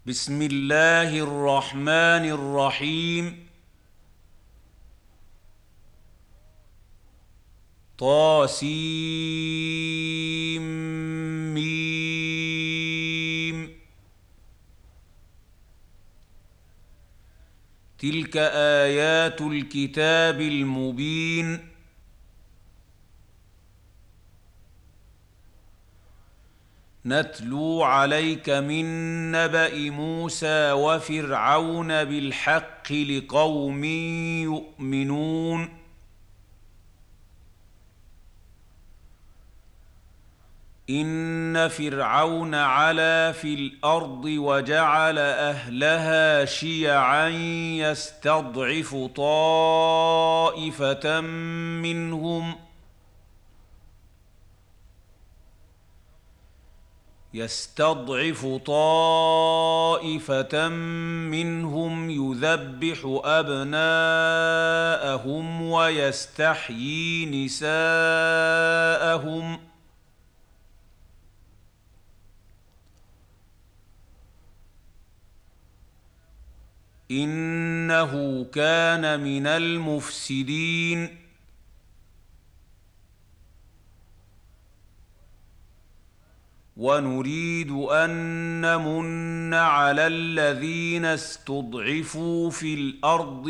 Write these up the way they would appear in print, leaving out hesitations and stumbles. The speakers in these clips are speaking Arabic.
بسم الله الرحمن الرحيم. طاسيم. تلك آيات الكتاب المبين. نتلو عليك من نبأ موسى وفرعون بالحق لقوم يؤمنون. إن فرعون علا في الأرض وجعل أهلها شيعا يستضعف طائفة منهم يذبح أبناءهم ويستحيي نساءهم إنه كان من المفسدين. ونريد أن نمن على الذين استضعفوا في الأرض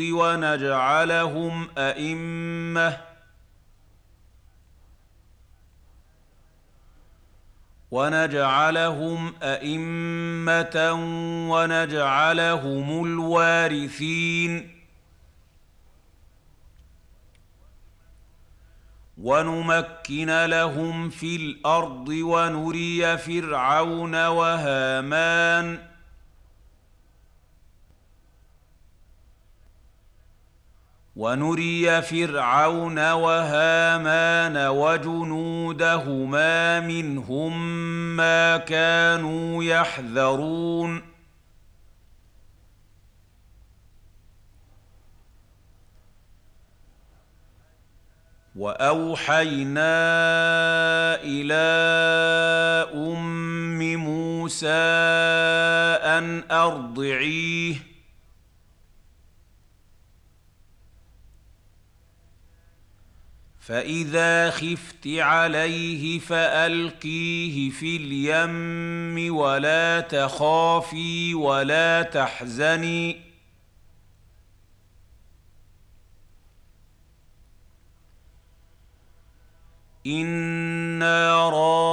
ونجعلهم أئمة ونجعلهم الوارثين. ونمكن لهم في الأرض ونري فرعون وهامان وجنودهما منهم ما كانوا يحذرون. وأوحينا إلى أم موسى أن أرضعيه فإذا خفت عليه فألقيه في اليم ولا تخافي ولا تحزني إنا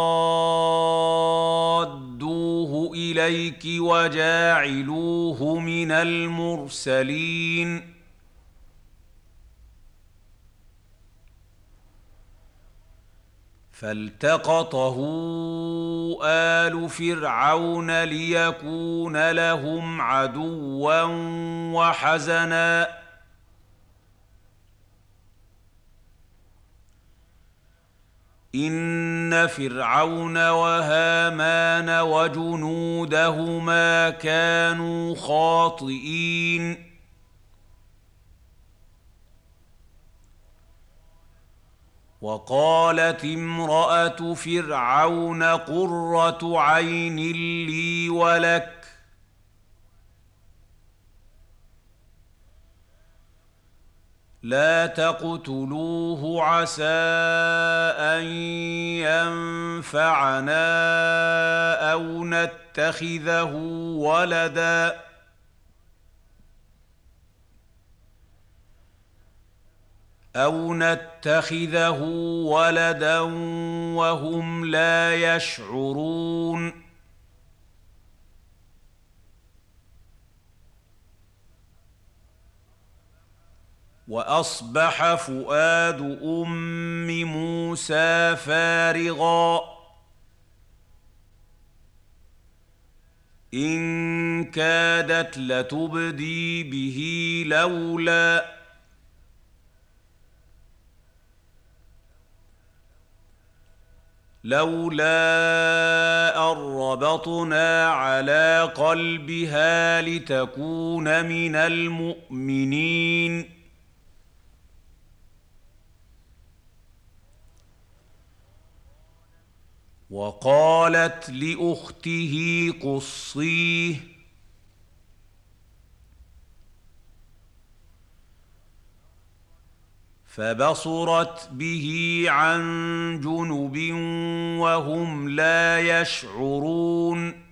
رادوه إليك وجاعلوه من المرسلين. فالتقطه آل فرعون ليكون لهم عدوا وحزنا إن فرعون وهامان وجنودهما كانوا خاطئين. وقالت امرأة فرعون قرة عين لي ولك لا تقتلوه عسى أن ينفعنا أو نتخذه ولدا وهم لا يشعرون. وأصبح فؤاد أم موسى فارغا إن كادت لتبدي به لولا أن ربطنا على قلبها لتكون من المؤمنين. وقالت لأخته قصيه فبصرت به عن جنب وهم لا يشعرون